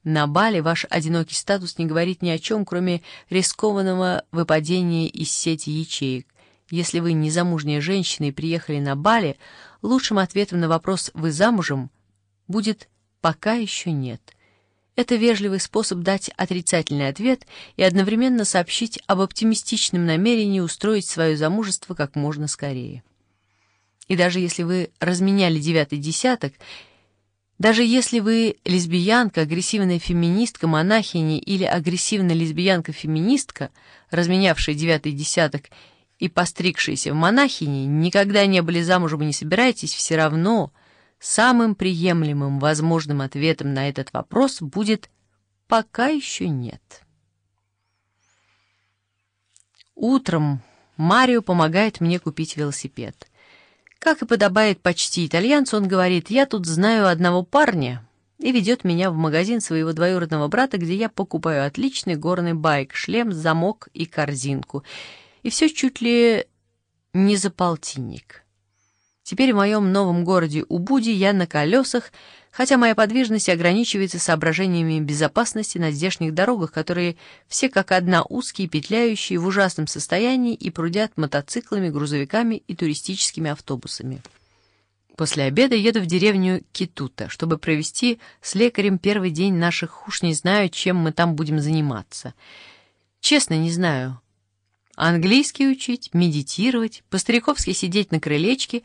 На Бали ваш одинокий статус не говорит ни о чем, кроме рискованного выпадения из сети ячеек. Если вы незамужняя женщина и приехали на Бали, лучшим ответом на вопрос «Вы замужем?» будет «Пока еще нет». Это вежливый способ дать отрицательный ответ и одновременно сообщить об оптимистичном намерении устроить свое замужество как можно скорее. И даже если вы разменяли 9-й десяток, даже если вы лесбиянка, агрессивная феминистка, монахиня или агрессивная лесбиянка-феминистка, разменявшая 9-й десяток и постригшиеся в монахини, никогда не были замужем и не собираетесь, все равно самым приемлемым возможным ответом на этот вопрос будет «пока еще нет». Утром Марио помогает мне купить велосипед. Как и подобает почти итальянцу, он говорит: «Я тут знаю одного парня», и ведет меня в магазин своего двоюродного брата, где я покупаю отличный горный байк, шлем, замок и корзинку. И все чуть ли не за полтинник. Теперь в моем новом городе Убуде я на колесах, хотя моя подвижность ограничивается соображениями безопасности на здешних дорогах, которые все как одна узкие, петляющие, в ужасном состоянии и прудят мотоциклами, грузовиками и туристическими автобусами. После обеда еду в деревню Китута, чтобы провести с лекарем первый день наших уж не знаю, чем мы там будем заниматься. Честно, не знаю. Английский учить, медитировать, по-стариковски сидеть на крылечке.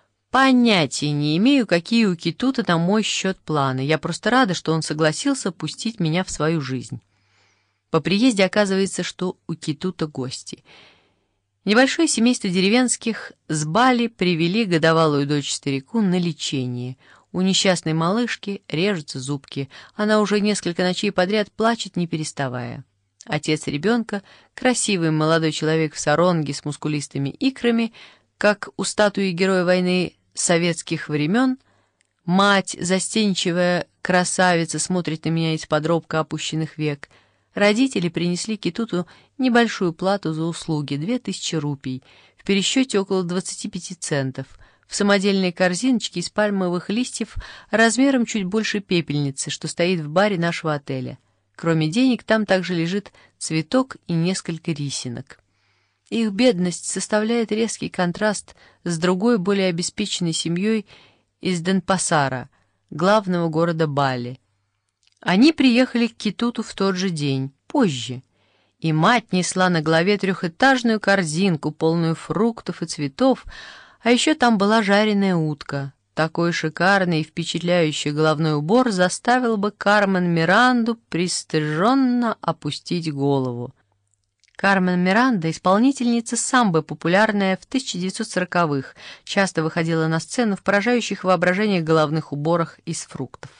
Понятия не имею, какие у Китута на мой счет планы. Я просто рада, что он согласился пустить меня в свою жизнь. По приезде оказывается, что у Китута гости. Небольшое семейство деревенских с Бали привели годовалую дочь старику на лечение. У несчастной малышки режутся зубки. Она уже несколько ночей подряд плачет, не переставая. Отец ребенка, красивый молодой человек в саронге с мускулистыми икрами, как у статуи героя войны советских времен. Мать, застенчивая красавица, смотрит на меня из-под робко опущенных век. Родители принесли Китуту небольшую плату за услуги — 2000 рупий, в пересчете около 25 центов, в самодельной корзиночке из пальмовых листьев размером чуть больше пепельницы, что стоит в баре нашего отеля. Кроме денег, там также лежит цветок и несколько рисинок. Их бедность составляет резкий контраст с другой, более обеспеченной семьей из Денпасара, главного города Бали. Они приехали к Китуту в тот же день, позже, и мать несла на голове трехэтажную корзинку, полную фруктов и цветов, а еще там была жареная утка. Такой шикарный и впечатляющий головной убор заставил бы Кармен Миранду пристыженно опустить голову. Кармен Миранда — исполнительница самбо, популярная в 1940-х, часто выходила на сцену в поражающих воображение головных уборах из фруктов.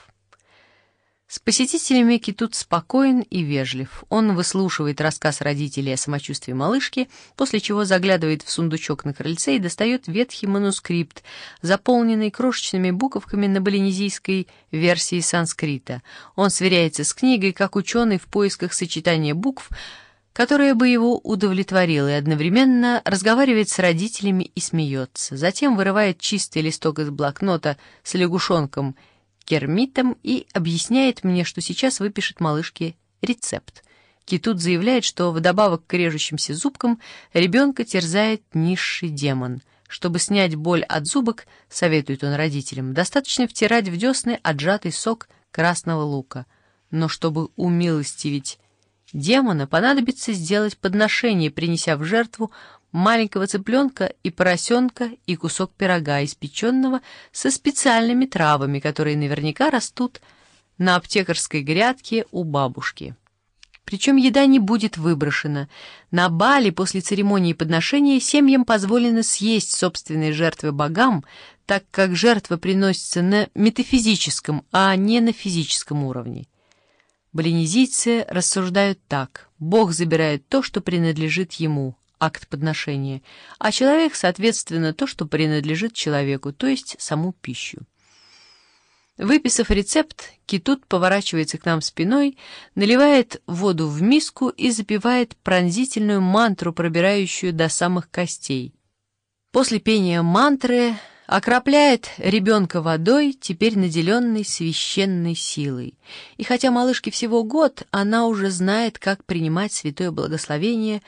С посетителями Китут спокоен и вежлив. Он выслушивает рассказ родителей о самочувствии малышки, после чего заглядывает в сундучок на крыльце и достает ветхий манускрипт, заполненный крошечными буковками на балинезийской версии санскрита. Он сверяется с книгой, как ученый в поисках сочетания букв, которое бы его удовлетворило, и одновременно разговаривает с родителями и смеется. Затем вырывает чистый листок из блокнота с лягушонком Кермитом и объясняет мне, что сейчас выпишет малышке рецепт. Китут заявляет, что вдобавок к режущимся зубкам ребенка терзает низший демон. Чтобы снять боль от зубок, советует он родителям, достаточно втирать в десны отжатый сок красного лука. Но чтобы умилостивить демона, понадобится сделать подношение, принеся в жертву маленького цыпленка и поросенка и кусок пирога, испеченного со специальными травами, которые наверняка растут на аптекарской грядке у бабушки. Причем еда не будет выброшена. На Бали после церемонии подношения семьям позволено съесть собственные жертвы богам, так как жертва приносится на метафизическом, а не на физическом уровне. Балинезийцы рассуждают так: Бог забирает то, что принадлежит ему, акт подношения, а человек, соответственно, то, что принадлежит человеку, то есть саму пищу. Выписав рецепт, Китут поворачивается к нам спиной, наливает воду в миску и запевает пронзительную мантру, пробирающую до самых костей. После пения мантры окропляет ребенка водой, теперь наделенной священной силой. И хотя малышке всего год, она уже знает, как принимать святое благословение